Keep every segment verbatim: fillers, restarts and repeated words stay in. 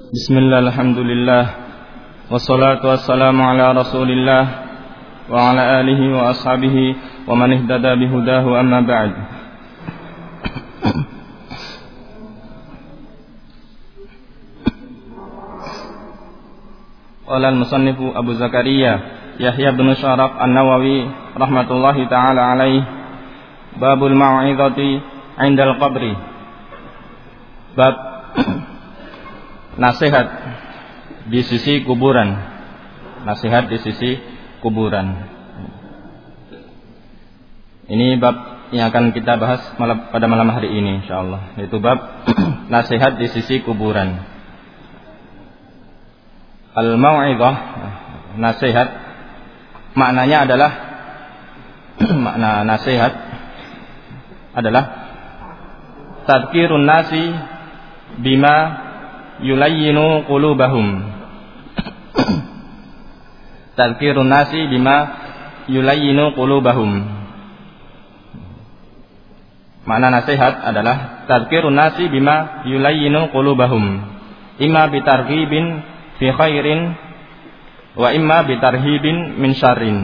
Bismillah, alhamdulillah, wassalatu wassalamu ala rasulillah wa ala alihi wa ashabihi wa man ihtada bihudahu, amma ba'd. Qala al-musannifu Abu Zakaria Yahya bin Syaraf An-Nawawi rahmatullahi ta'ala alaih, babul mau'izati 'indal qabri. Bab nasihat di sisi kuburan. Nasihat di sisi kuburan. Ini bab yang akan kita bahas malam, pada malam hari ini insyaallah, yaitu bab nasihat di sisi kuburan. Al-mau'izah, nasihat, maknanya adalah makna nasihat adalah tadhkirun nasi bima yulayyinu qulubahum. Tadhkirun nasi bima yulayyinu qulubahum. Makna nasihat adalah tadhkirun nasi bima yulayyinu qulubahum, imma bitarghibin fi khairin wa imma bitarhibin min syarrin.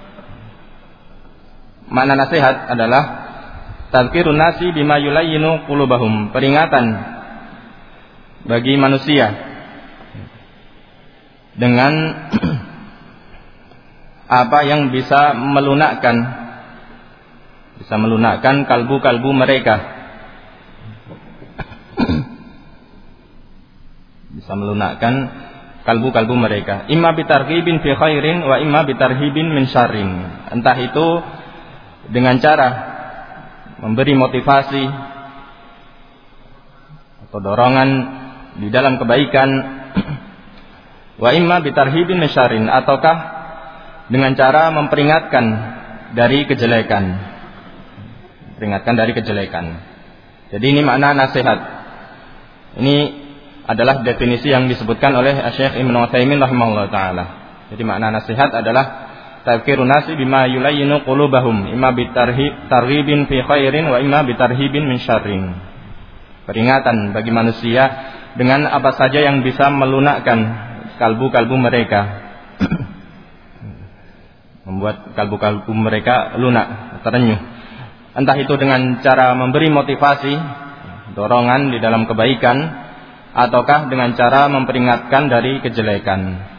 Makna nasihat adalah tadhkirun nasi bima yulayyinu qulubahum, peringatan bagi manusia dengan apa yang bisa melunakkan bisa melunakkan kalbu-kalbu mereka, bisa melunakkan kalbu-kalbu mereka, imma bitarghibin fi khairin wa imma bitarhibin min syarrin. Entah itu dengan cara memberi motivasi atau dorongan di dalam kebaikan, wa imma bitarhibin min syarrin, ataukah dengan cara memperingatkan dari kejelekan. Peringatkan dari kejelekan. Jadi ini makna nasihat. Ini adalah definisi yang disebutkan oleh Syekh Ibnu Utsaimin rahimahullah taala. Jadi makna nasihat adalah tadhkirun nasi bima yulayyinu qulubahum, imma bitarhib targhibin fi khairin wa imma bitarhibin min syarrin. Peringatan bagi manusia dengan apa saja yang bisa melunakkan kalbu-kalbu mereka, membuat kalbu-kalbu mereka lunak, terenyuh. Entah itu dengan cara memberi motivasi, dorongan di dalam kebaikan, ataukah dengan cara memperingatkan dari kejelekan.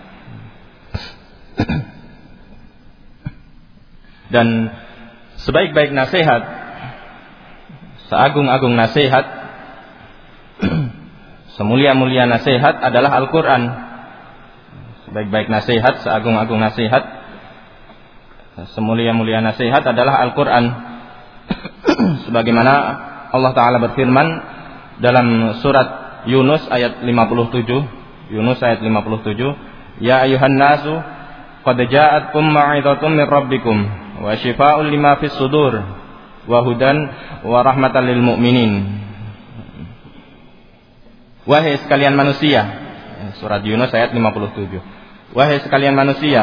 Dan sebaik-baik nasihat, seagung-agung nasihat, semulia-mulia nasihat adalah Al-Quran. Sebaik-baik nasihat, seagung-agung nasihat, semulia-mulia nasihat adalah Al-Quran. Sebagaimana Allah Ta'ala berfirman dalam surat Yunus ayat lima puluh tujuh, Yunus ayat lima puluh tujuh, ya ayuhan nasu qad ja'atkum mau'izatun min rabbikum wa shifaa'un lima fis sudur wa hudan wa rahmatan lil mu'minin. Wahai sekalian manusia, surat Yunus ayat lima puluh tujuh. Wahai sekalian manusia,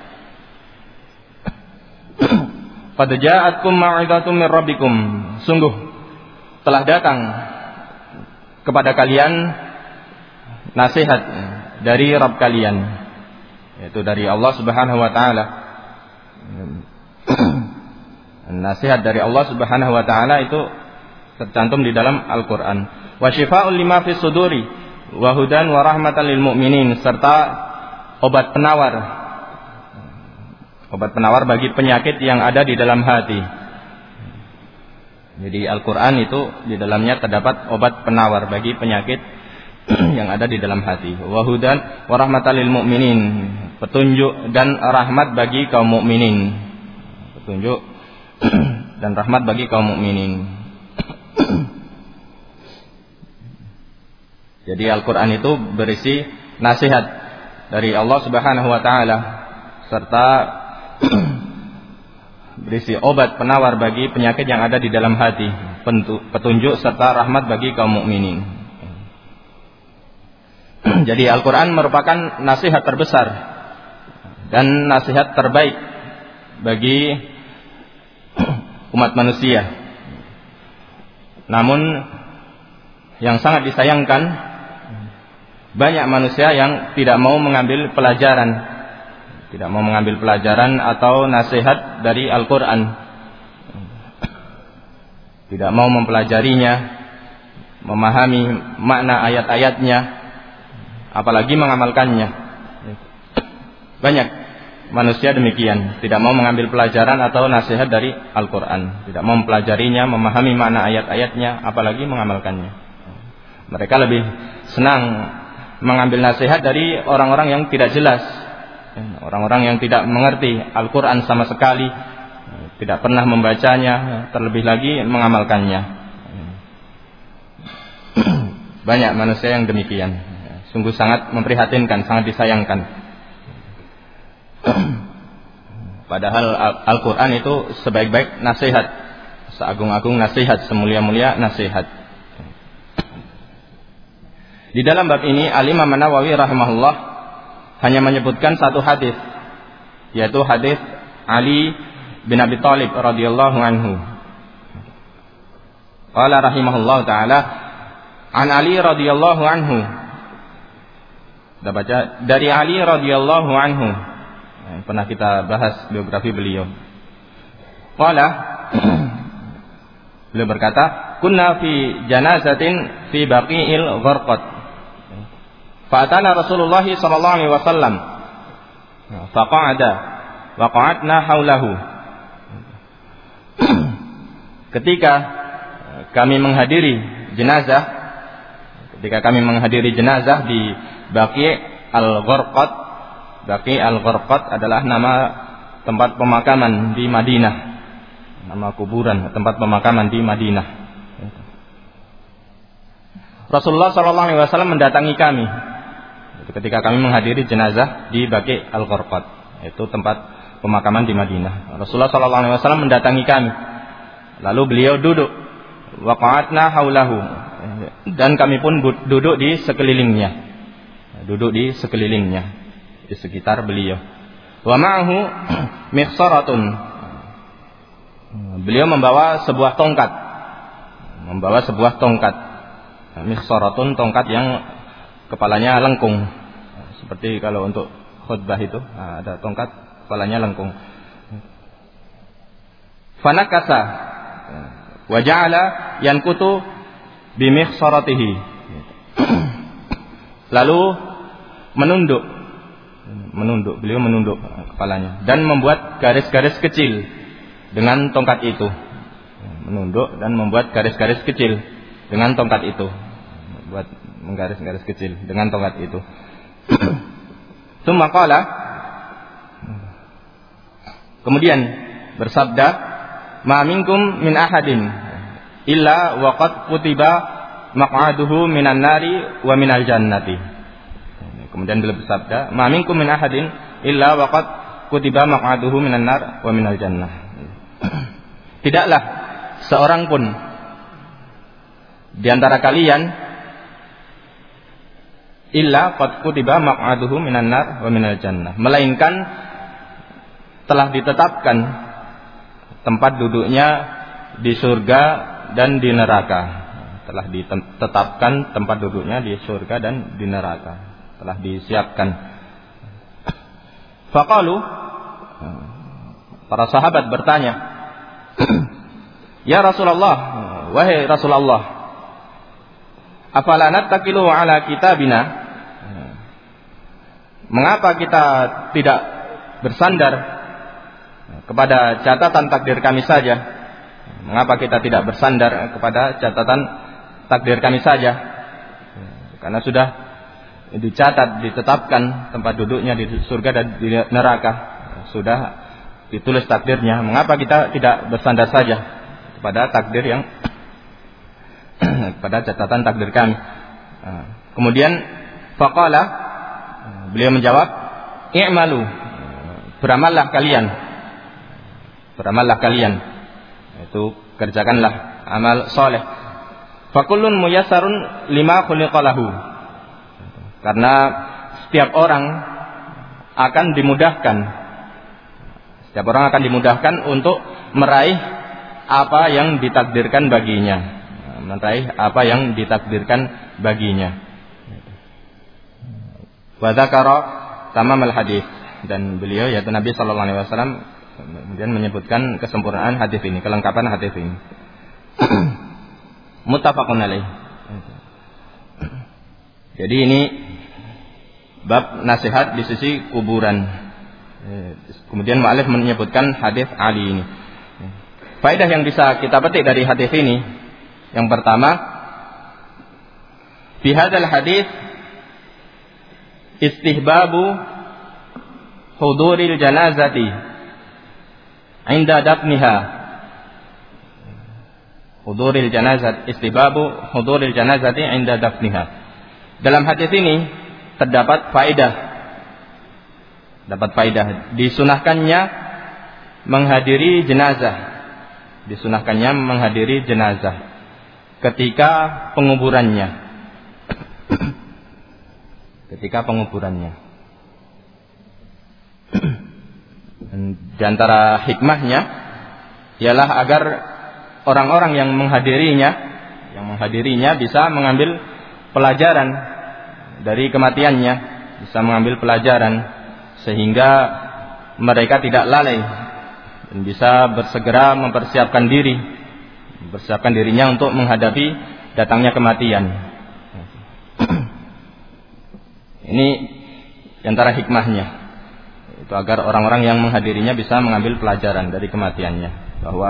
qad ja'atkum mau'izatun min rabbikum, sungguh telah datang kepada kalian nasihat dari Rabb kalian, yaitu dari Allah Subhanahu wa taala. Nasihat dari Allah Subhanahu wa taala itu tercantum di dalam Al-Qur'an. Wa syifaa'un lima fis suduri wa hudan wa rahmatan lil mu'minin, serta obat penawar obat penawar bagi penyakit yang ada di dalam hati. Jadi Al-Qur'an itu di dalamnya terdapat obat penawar bagi penyakit yang ada di dalam hati. Wa hudan wa rahmatan lil mu'minin, petunjuk dan rahmat bagi kaum mukminin. Petunjuk dan rahmat bagi kaum mukminin. Jadi Al-Quran itu berisi nasihat dari Allah Subhanahu wa ta'ala, serta berisi obat penawar bagi penyakit yang ada di dalam hati, petunjuk serta rahmat bagi kaum mukminin. Jadi Al-Quran merupakan nasihat terbesar dan nasihat terbaik bagi umat manusia. Namun yang sangat disayangkan banyak manusia yang tidak mau mengambil pelajaran, tidak mau mengambil pelajaran atau nasihat dari Al-Quran, tidak mau mempelajarinya, memahami makna ayat-ayatnya, apalagi mengamalkannya. Banyak manusia demikian, tidak mau mengambil pelajaran atau nasihat dari Al-Quran, tidak mau mempelajarinya, memahami makna ayat-ayatnya, apalagi mengamalkannya. Mereka lebih senang mengambil nasihat dari orang-orang yang tidak jelas, orang-orang yang tidak mengerti Al-Quran sama sekali, tidak pernah membacanya, terlebih lagi mengamalkannya. Banyak manusia yang demikian, sungguh sangat memprihatinkan, sangat disayangkan. Padahal Al-Quran itu sebaik-baik nasihat, seagung-agung nasihat, semulia-mulia nasihat. Di dalam bab ini Al-Imam An-Nawawi rahimahullah hanya menyebutkan satu hadis, yaitu hadis Ali bin Abi Thalib radhiyallahu anhu. Qala rahimahullah taala, an Ali radhiyallahu anhu. Kita baca dari Ali radhiyallahu anhu. Yang pernah kita bahas biografi beliau. Qala, beliau berkata, kunna fi janazatin fi baqi'il gharqad. Fa'atana Rasulullah sallallahu alaihi wasallam. Faqa'ada wa qa'adna haulahu. Ketika kami menghadiri jenazah, ketika kami menghadiri jenazah di Baqi' al-Gharqad. Baqi' al-Gharqad adalah nama tempat pemakaman di Madinah, nama kuburan, tempat pemakaman di Madinah. Rasulullah sallallahu alaihi wasallam mendatangi kami ketika kami menghadiri jenazah di Baqi' al-Gharqad, itu tempat pemakaman di Madinah. Rasulullah sallallahu alaihi wasallam mendatangi kami, lalu beliau duduk, wa qa'adna haulahu, dan kami pun duduk di sekelilingnya, duduk di sekelilingnya, di sekitar beliau. Wa ma'ahu mikhsaratun, beliau membawa sebuah tongkat, membawa sebuah tongkat. Mikhsaratun, tongkat yang kepalanya lengkung, seperti kalau untuk khutbah itu ada tongkat kepalanya lengkung. Fanakasa wa ja'ala yankutu bi mikhsaratihi, lalu menunduk, menunduk, beliau menunduk kepalanya dan membuat garis-garis kecil dengan tongkat itu, menunduk dan membuat garis-garis kecil dengan tongkat itu, buat menggaris-garis kecil dengan tongkat itu. Tsumma qala, kemudian bersabda, ma minkum min ahadin illa waqad kutiba maq'aduhu minan nari wa minal jannati. Kemudian beliau bersabda, ma minkum min ahadin illa waqad kutiba maq'aduhu minan nar wa minal jannah. Tidaklah seorang pun di antara kalian illa qad kutiba maq'aduhu minan nar wa minal jannah, melainkan telah ditetapkan tempat duduknya di surga dan di neraka. Telah ditetapkan tempat duduknya di surga dan di neraka, telah disiapkan. Faqalu, para sahabat bertanya, ya Rasulullah, wahai Rasulullah, afala nattakilu ala kitabina, mengapa kita tidak bersandar kepada catatan takdir kami saja? Mengapa kita tidak bersandar kepada catatan takdir kami saja? Karena sudah dicatat, ditetapkan tempat duduknya di surga dan di neraka, sudah ditulis takdirnya. Mengapa kita tidak bersandar saja kepada takdir yang kepada catatan takdir kami? Kemudian faqala, beliau menjawab, i'malu, beramallah kalian, beramallah kalian, itu kerjakanlah amal soleh. Fakullun muyassarun lima khuliqalahu, karena setiap orang akan dimudahkan, setiap orang akan dimudahkan untuk meraih apa yang ditakdirkan baginya, meraih apa yang ditakdirkan baginya. wa dzakara tamam al-hadis, dan beliau yaitu Nabi sallallahu alaihi wasallam kemudian menyebutkan kesempurnaan hadis ini, kelengkapan hadis ini. Muttafaqun alaih. Jadi ini bab nasihat di sisi kuburan. Kemudian mu'allif menyebutkan hadis Ali ini. Faedah yang bisa kita petik dari hadis ini, yang pertama, fi hadzal hadis istihbabu huduril janazati inda dafniha. Huduril janazat, istihbabu huduril janazati inda dafniha. Dalam hadis ini terdapat faedah, dapat faedah disunahkannya menghadiri jenazah, disunahkannya menghadiri jenazah ketika penguburannya, ketika penguburannya. Di antara hikmahnya ialah agar orang-orang yang menghadirinya, yang menghadirinya bisa mengambil pelajaran dari kematiannya, bisa mengambil pelajaran sehingga mereka tidak lalai dan bisa bersegera mempersiapkan diri, mempersiapkan dirinya untuk menghadapi datangnya kematian. Ini di antara hikmahnya, itu agar orang-orang yang menghadirinya bisa mengambil pelajaran dari kematiannya, bahwa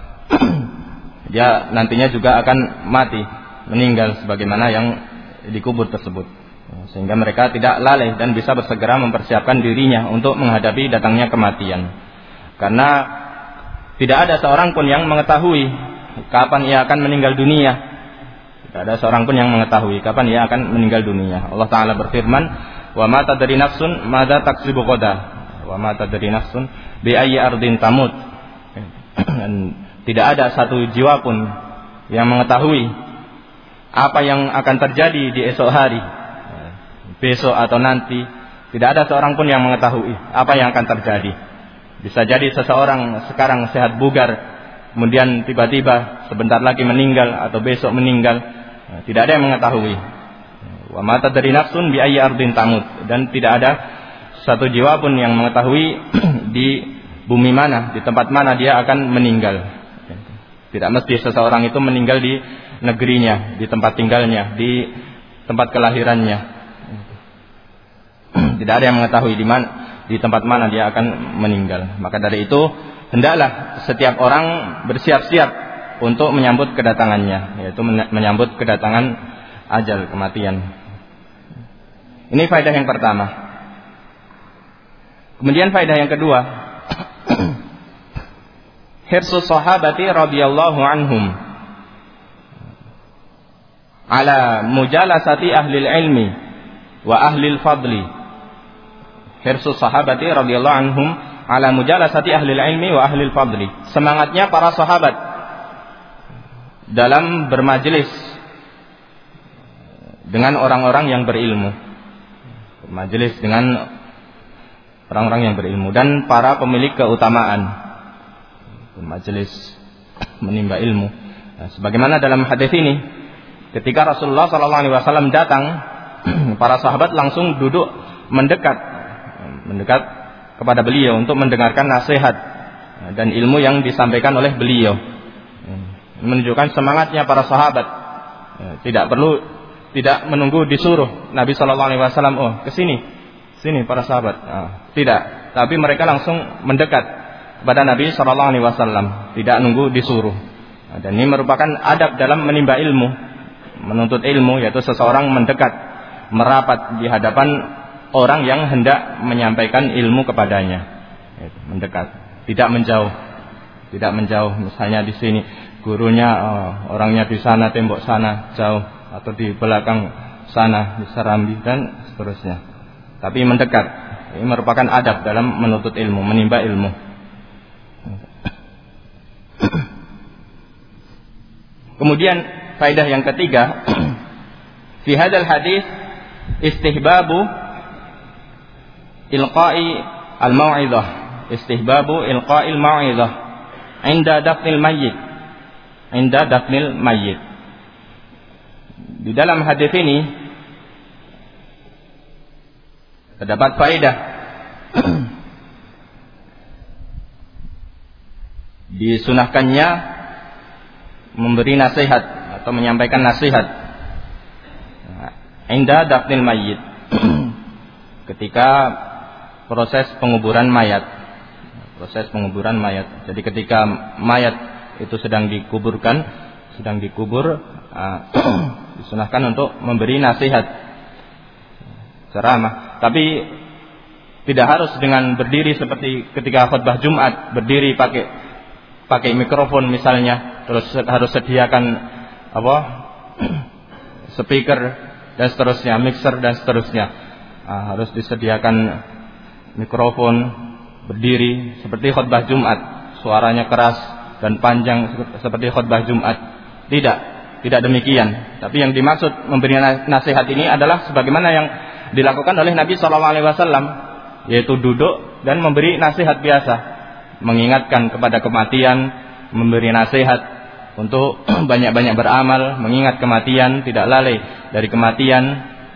dia nantinya juga akan mati, meninggal sebagaimana yang dikubur tersebut, sehingga mereka tidak lalai dan bisa bersegera mempersiapkan dirinya untuk menghadapi datangnya kematian. Karena tidak ada seorang pun yang mengetahui kapan ia akan meninggal dunia. Tidak ada seorang pun yang mengetahui kapan ia akan meninggal dunia. Allah Ta'ala berfirman, wa ma tadri nafsun madza taksibu ghadan, wa ma tadri nafsun bi ayyi ardin tamut. Dan tidak ada satu jiwa pun yang mengetahui apa yang akan terjadi di esok hari, besok atau nanti. Tidak ada seorang pun yang mengetahui apa yang akan terjadi. Bisa jadi seseorang sekarang sehat bugar, kemudian tiba-tiba sebentar lagi meninggal atau besok meninggal. Tidak ada yang mengetahui. Wa ma tadri nafsun bi ayyi ardin tamut, dan tidak ada satu jiwa pun yang mengetahui di bumi mana, di tempat mana dia akan meninggal. Tidak mesti seseorang itu meninggal di negerinya, di tempat tinggalnya, di tempat kelahirannya. Tidak ada yang mengetahui di mana, di tempat mana dia akan meninggal. Maka dari itu hendaklah setiap orang bersiap-siap untuk menyambut kedatangannya, yaitu menyambut kedatangan ajal, kematian. Ini faedah yang pertama. Kemudian faedah yang kedua, hirsus sahabati radhiyallahu anhum ala mujalasati ahli ilmi wa ahli fadli. Hirsus sahabati radhiyallahu anhum ala mujalasati ahli ilmi wa ahli fadli. Semangatnya para sahabat dalam bermajelis dengan orang-orang yang berilmu, bermajelis dengan orang-orang yang berilmu dan para pemilik keutamaan, bermajelis menimba ilmu. Nah, sebagaimana dalam hadis ini, ketika Rasulullah shallallahu alaihi wasallam datang, para sahabat langsung duduk mendekat, mendekat kepada beliau untuk mendengarkan nasihat dan ilmu yang disampaikan oleh beliau. Menunjukkan semangatnya para sahabat. Tidak perlu, tidak menunggu disuruh Nabi shallallahu alaihi wasallam, oh kesini, sini para sahabat. Nah, tidak, tapi mereka langsung mendekat kepada Nabi shallallahu alaihi wasallam, tidak nunggu disuruh. Nah, dan ini merupakan adab dalam menimba ilmu, menuntut ilmu, yaitu seseorang mendekat, merapat di hadapan orang yang hendak menyampaikan ilmu kepadanya, mendekat, tidak menjauh, tidak menjauh. Misalnya di sini gurunya, oh, orangnya di sana, tembok sana, jauh, atau di belakang sana, di Serambi dan seterusnya. Tapi mendekat, ini merupakan adab dalam menuntut ilmu, menimba ilmu. Kemudian faedah yang ketiga, fi hadzal hadis istihbabu ilqa'i al-mau'izah, istihbabu ilqa'il mau'izah inda dafnil mayyit, inda dafnil mayyit. Di dalam hadis ini terdapat faedah disunahkannya memberi nasihat atau menyampaikan nasihat inda dafnil mayyit ketika proses penguburan mayat. Proses penguburan mayat. Jadi ketika mayat itu sedang dikuburkan, sedang dikubur, uh, disunahkan untuk memberi nasihat, ceramah. Tapi tidak harus dengan berdiri seperti ketika khutbah Jumat, berdiri pakai pakai mikrofon misalnya, terus harus sediakan apa? speaker dan seterusnya, mixer dan seterusnya. Uh, harus disediakan mikrofon, berdiri seperti khutbah Jumat, suaranya keras dan panjang seperti khutbah Jumat. Tidak, tidak demikian. Tapi yang dimaksud memberi nasihat ini adalah sebagaimana yang dilakukan oleh Nabi shallallahu alaihi wasallam, yaitu duduk dan memberi nasihat biasa, mengingatkan kepada kematian, memberi nasihat untuk banyak-banyak beramal, mengingat kematian, tidak lalai dari kematian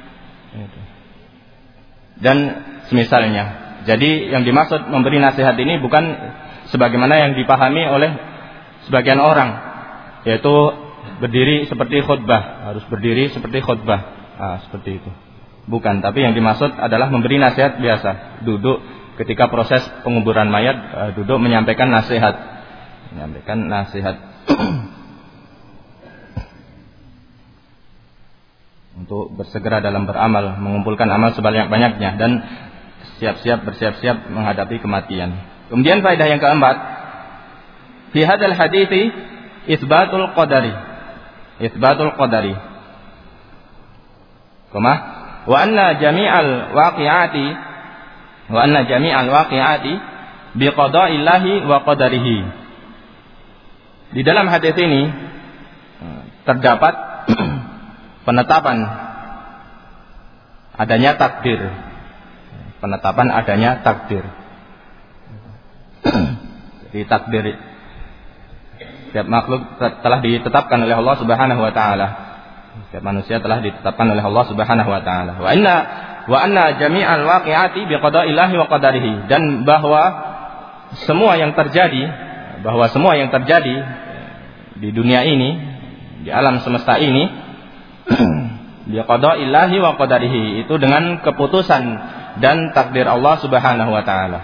dan semisalnya. Jadi yang dimaksud memberi nasihat ini bukan sebagaimana yang dipahami oleh sebagian orang, yaitu berdiri seperti khutbah, harus berdiri seperti khutbah, nah, seperti itu. Bukan, tapi yang dimaksud adalah memberi nasihat biasa, duduk ketika proses penguburan mayat, uh, duduk menyampaikan nasihat, menyampaikan nasihat untuk bersegera dalam beramal, mengumpulkan amal sebanyak-banyaknya dan siap-siap bersiap-siap menghadapi kematian. Kemudian faedah yang keempat, fi hadzal hadithi itsbatul qadari. Itsbatul qadari. Kama wa anna jami'al waqi'ati wa anna jami'al waqi'ati bi qada'illahi wa qadarihi. Di dalam hadis ini terdapat penetapan adanya takdir. Penetapan adanya takdir. Jadi takdir setiap makhluk telah ditetapkan oleh Allah Subhanahu wa taala. Setiap manusia telah ditetapkan oleh Allah Subhanahu wa taala. Wa inna wa anna jami'al waqi'ati biqada'illahi wa qadarihi, dan bahwa semua yang terjadi, bahwa semua yang terjadi di dunia ini, di alam semesta ini biqada'illahi wa qadarihi, itu dengan keputusan dan takdir Allah Subhanahu wa taala.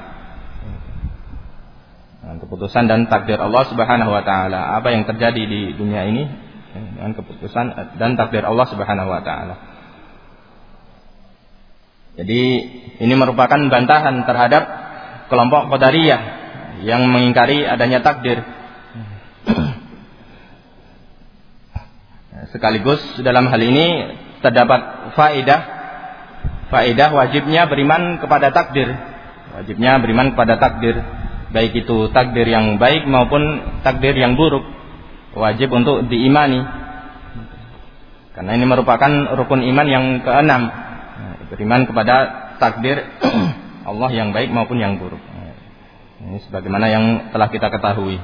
Dengan keputusan dan takdir Allah Subhanahu wa taala. Apa yang terjadi di dunia ini dengan keputusan dan takdir Allah Subhanahu wa taala. Jadi ini merupakan bantahan terhadap kelompok Qadariyah yang mengingkari adanya takdir. Sekaligus dalam hal ini terdapat faedah faedah wajibnya beriman kepada takdir. Wajibnya beriman kepada takdir, baik itu takdir yang baik maupun takdir yang buruk. Wajib untuk diimani. Karena ini merupakan rukun iman yang keenam. Beriman kepada takdir Allah yang baik maupun yang buruk. Ini sebagaimana yang telah kita ketahui.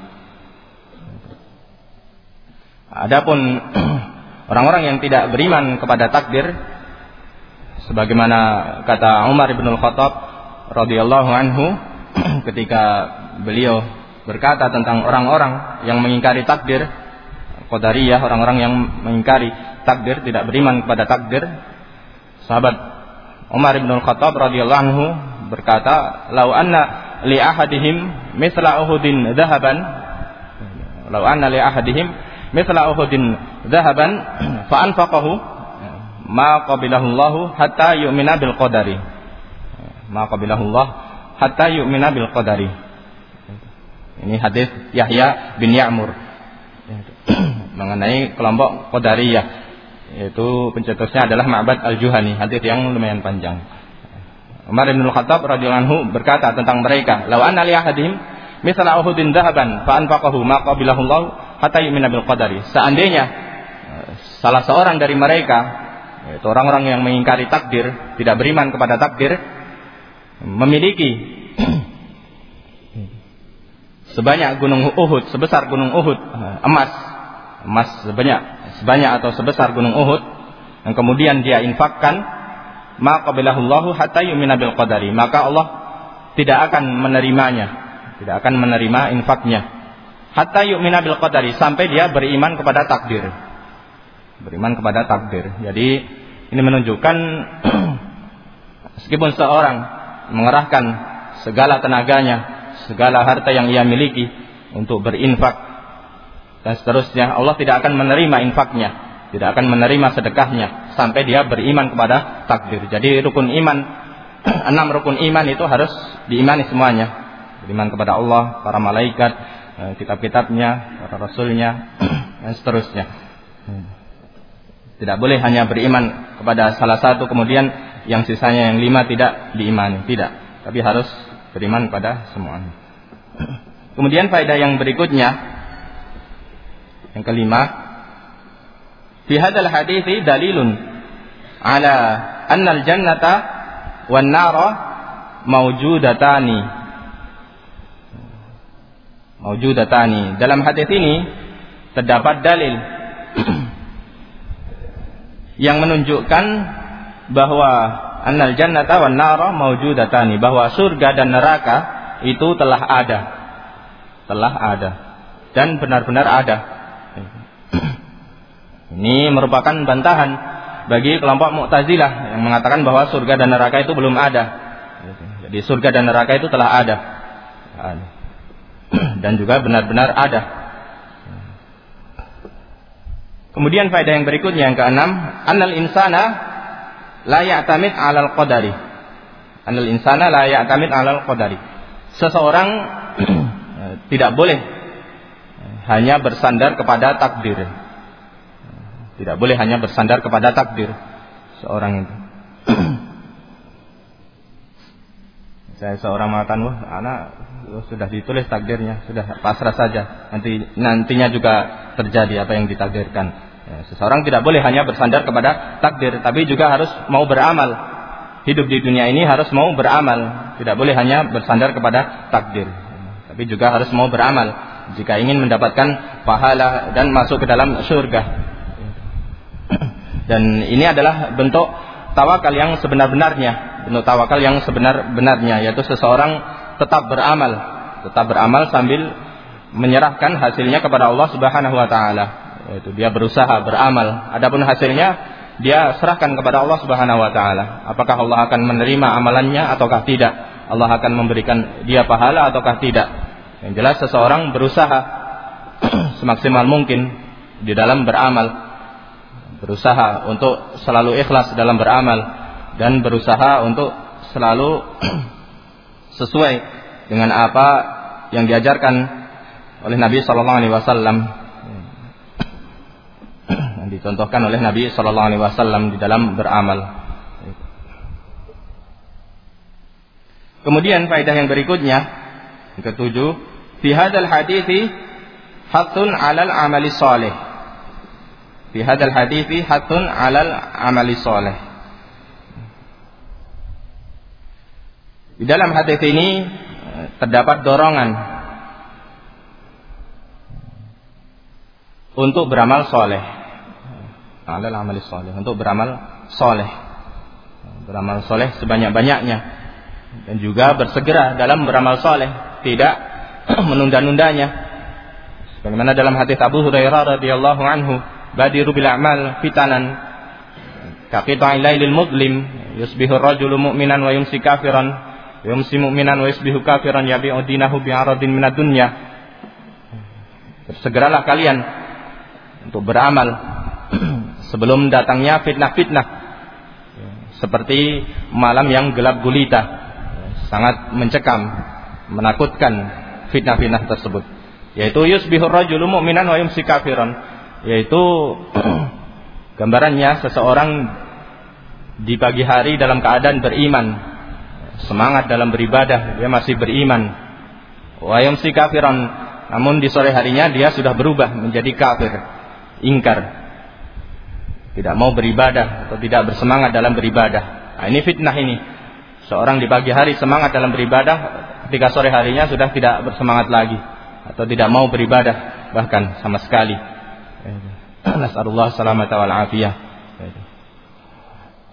Adapun orang-orang yang tidak beriman kepada takdir, sebagaimana kata Umar bin Al-Khattab radhiyallahu anhu ketika beliau berkata tentang orang-orang yang mengingkari takdir, Qadariyah, orang-orang yang mengingkari takdir, tidak beriman kepada takdir. Sahabat Umar bin Al-Khattab radhiyallahu anhu berkata, "Lau anna li ahadihim mithla Uhudin dhahaban, lau anna li ahadihim mithla Uhudin dhahaban fa anfaqahu ma qabilahu Allah hatta yu'mina bil qadari." Ma qabilahu Allah hatta yu'mina bil qadari. Ini hadis Yahya bin Ya'mur mengenai kelompok Qadariyah, yaitu pencetusnya adalah Ma'bad al-Juhani. Hadis yang lumayan panjang. Umar bin Al-Khattab radhiyallahu anhu berkata tentang mereka, "Lau anna li ahadihim mithla Uhudin dhahaban fa anfaqahu ma qabilahu Allah hatta yu'mina bil qadari." Seandainya salah seorang dari mereka, yaitu orang-orang yang mengingkari takdir, tidak beriman kepada takdir, memiliki sebanyak gunung Uhud, sebesar gunung Uhud, emas, emas sebanyak sebanyak atau sebesar gunung Uhud, yang kemudian dia infakkan ma qabilahullahu hatta yu'mina bil qadari, maka Allah tidak akan menerimanya, tidak akan menerima infaknya hatta yu'mina bil qadari, sampai dia beriman kepada takdir. Beriman kepada takdir. Jadi ini menunjukkan meskipun seorang mengerahkan segala tenaganya, segala harta yang ia miliki untuk berinfak dan seterusnya, Allah tidak akan menerima infaknya, tidak akan menerima sedekahnya sampai dia beriman kepada takdir. Jadi rukun iman, enam rukun iman itu harus diimani semuanya. Beriman kepada Allah, para malaikat, kitab-kitabnya, para rasulnya, dan seterusnya. Tidak boleh hanya beriman kepada salah satu kemudian yang sisanya yang lima tidak diimani, tidak. Tapi harus beriman kepada semuanya. Kemudian faedah yang berikutnya, yang kelima, fi hadzal hadithi dalilun ala anna al-jannata wan nara maujudatani. Maujudatani. Dalam hadis ini terdapat dalil yang menunjukkan bahwa annal jannata wan nara maujudatani, bahwa surga dan neraka itu telah ada. Telah ada dan benar-benar ada. Ini merupakan bantahan bagi kelompok Mu'tazilah yang mengatakan bahwa surga dan neraka itu belum ada. Jadi surga dan neraka itu telah ada. Dan juga benar-benar ada. Kemudian faedah yang berikutnya yang keenam, annal insana la ya'tamid 'alal qadari. Annal insana la ya'tamid 'alal qadari. Seseorang tidak boleh hanya bersandar kepada takdir. Tidak boleh hanya bersandar kepada takdir seorang itu. Saya seorang mengatakan, wah, anak sudah ditulis takdirnya, sudah pasrah saja. Nanti nantinya juga terjadi apa yang ditakdirkan. Ya, seseorang tidak boleh hanya bersandar kepada takdir, tapi juga harus mau beramal. Hidup di dunia ini harus mau beramal. Tidak boleh hanya bersandar kepada takdir, tapi juga harus mau beramal jika ingin mendapatkan pahala dan masuk ke dalam surga. Dan ini adalah bentuk tawakal yang sebenar-benarnya, bentuk tawakal yang sebenar-benarnya, yaitu seseorang tetap beramal, tetap beramal sambil menyerahkan hasilnya kepada Allah Subhanahu wa taala. Yaitu dia berusaha beramal, adapun hasilnya dia serahkan kepada Allah Subhanahu wa taala. Apakah Allah akan menerima amalannya ataukah tidak? Allah akan memberikan dia pahala ataukah tidak? Yang jelas seseorang berusaha semaksimal mungkin di dalam beramal, berusaha untuk selalu ikhlas dalam beramal, dan berusaha untuk selalu sesuai dengan apa yang diajarkan oleh Nabi sallallahu alaihi wasallam, yang dicontohkan oleh Nabi sallallahu alaihi wasallam di dalam beramal. Kemudian faedah yang berikutnya, yang ketujuh, fi hadzal hadithi hattun 'alal 'amali shalih. Fi hadzal hadithi hattun 'alal 'amali shalih. Di dalam hadis ini terdapat dorongan untuk beramal soleh, alal amali soleh, untuk beramal soleh, beramal soleh sebanyak-banyaknya, dan juga bersegera dalam beramal soleh, tidak menunda-nundanya. Sebagaimana dalam hadis Abu Hurairah radhiyallahu anhu, badiru bil a'mal fitanan kaqita'il lailil mudlim yusbihu ar-rajulu mu'minan wa yumsi kafiran, yumsi mu'minan wa yusbihu kafiran yabi'u dinahu bi'aradin minad dunya. Bersegeralah kalian untuk beramal sebelum datangnya fitnah-fitnah, seperti malam yang gelap gulita, sangat mencekam, menakutkan fitnah-fitnah tersebut, yaitu yusbihu ar-rajulu mu'minan wa yumsi kafiran, yaitu gambarannya seseorang di pagi hari dalam keadaan beriman, semangat dalam beribadah, dia masih beriman. Wa yumsi kafiran, namun di sore harinya dia sudah berubah menjadi kafir, ingkar, tidak mau beribadah atau tidak bersemangat dalam beribadah. Nah, ini fitnah ini. Seorang di pagi hari semangat dalam beribadah, ketika sore harinya sudah tidak bersemangat lagi atau tidak mau beribadah bahkan sama sekali. Nas'alullah salamata wal afiyah.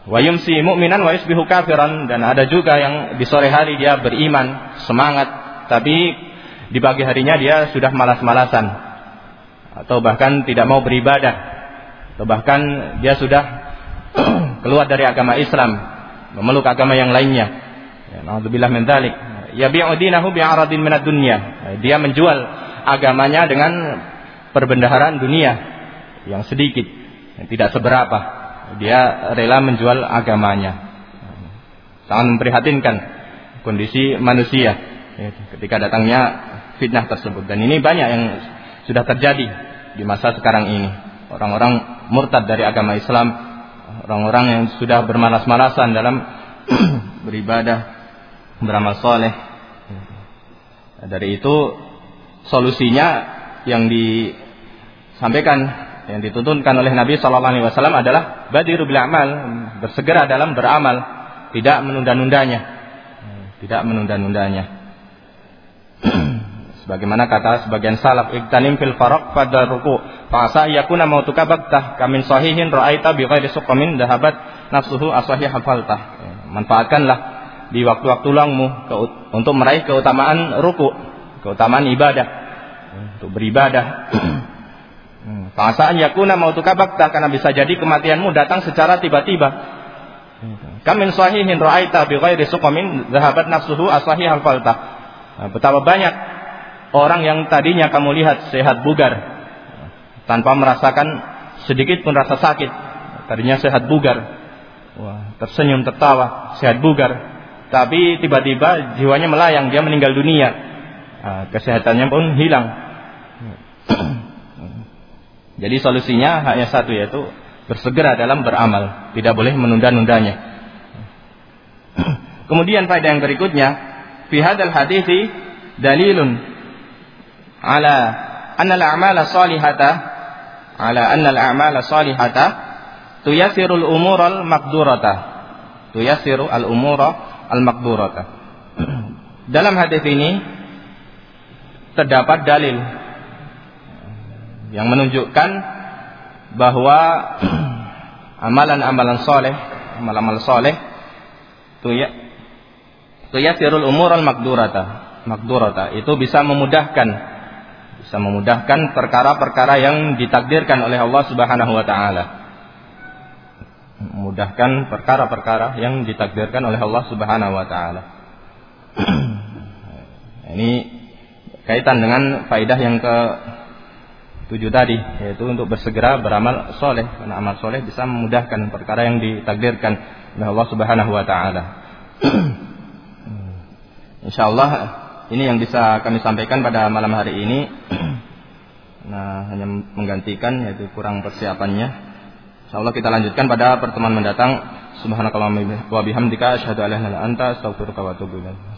Wa yumsi mu'minan wa yusbihu kafiran, dan ada juga yang di sore hari dia beriman, semangat, tapi di pagi harinya dia sudah malas-malasan atau bahkan tidak mau beribadah, atau bahkan dia sudah keluar dari agama Islam, memeluk agama yang lainnya. Ya, na'udzubillah min dzalik. Yabi'u dinahu bi'aradin minad dunya. Dia menjual agamanya dengan perbendaharaan dunia yang sedikit, yang tidak seberapa. Dia rela menjual agamanya. Sangat memprihatinkan kondisi manusia ketika datangnya fitnah tersebut. Dan ini banyak yang sudah terjadi di masa sekarang ini. Orang-orang murtad dari agama Islam, orang-orang yang sudah bermalas-malasan dalam beribadah, beramal soleh. Dari itu solusinya yang disampaikan, yang dituntunkan oleh Nabi Shallallahu Alaihi Wasallam adalah badiru bil amal, bersegera dalam beramal, tidak menunda-nundanya, tidak menunda-nundanya. Sebagaimana kata sebagian salaf, iktanim fil faraq pada ruku, fasa yakuna mautuka baktah, kamin sahihin ra'aita bi ghairi suqamin dahabat nafsuhu asahih hafaltah. Manfaatkanlah di waktu-waktu luangmu untuk meraih keutamaan ruku, keutamaan ibadah, untuk beribadah. Fasa'an yakuna mautuka baktah, karena bisa jadi kematianmu datang secara tiba-tiba. Kamin sahihin ra'aita bi ghairi suqamin dhahabat nafsuhu asahih al-faltah. Betapa banyak orang yang tadinya kamu lihat sehat bugar, tanpa merasakan sedikit pun rasa sakit. Tadinya sehat bugar, wah, tersenyum, tertawa, sehat bugar, tapi tiba-tiba jiwanya melayang, dia meninggal dunia, kesehatannya pun hilang. Jadi solusinya hanya satu, yaitu bersegera dalam beramal, tidak boleh menunda-nundanya. Kemudian faedah yang berikutnya, fi hadzal hadithi dalilun ala anna al-a'mala salihata ala anna al-a'mala salihata tuyassirul umural maqdurata tuyassiru al-umura al-maqdurata. Dalam hadis ini terdapat dalil yang menunjukkan bahwa amalan-amalan soleh, amal-amal soleh tuyassirul umural maqdurata, maqdurata itu bisa memudahkan, bisa memudahkan perkara-perkara yang ditakdirkan oleh Allah Subhanahu wa taala. Memudahkan perkara-perkara yang ditakdirkan oleh Allah Subhanahu wa taala. Ini kaitan dengan faedah yang ke tujuh tadi, yaitu untuk bersegera beramal soleh, karena amal soleh bisa memudahkan perkara yang ditakdirkan oleh Allah Subhanahu wa taala. Insyaallah ini yang bisa kami sampaikan pada malam hari ini. Nah, hanya menggantikan, yaitu kurang persiapannya. Insyaallah kita lanjutkan pada pertemuan mendatang. Subhanakallahumma wa bihamdika asyhadu an la ilaha illa anta astaghfiruka wa atubu ilaik.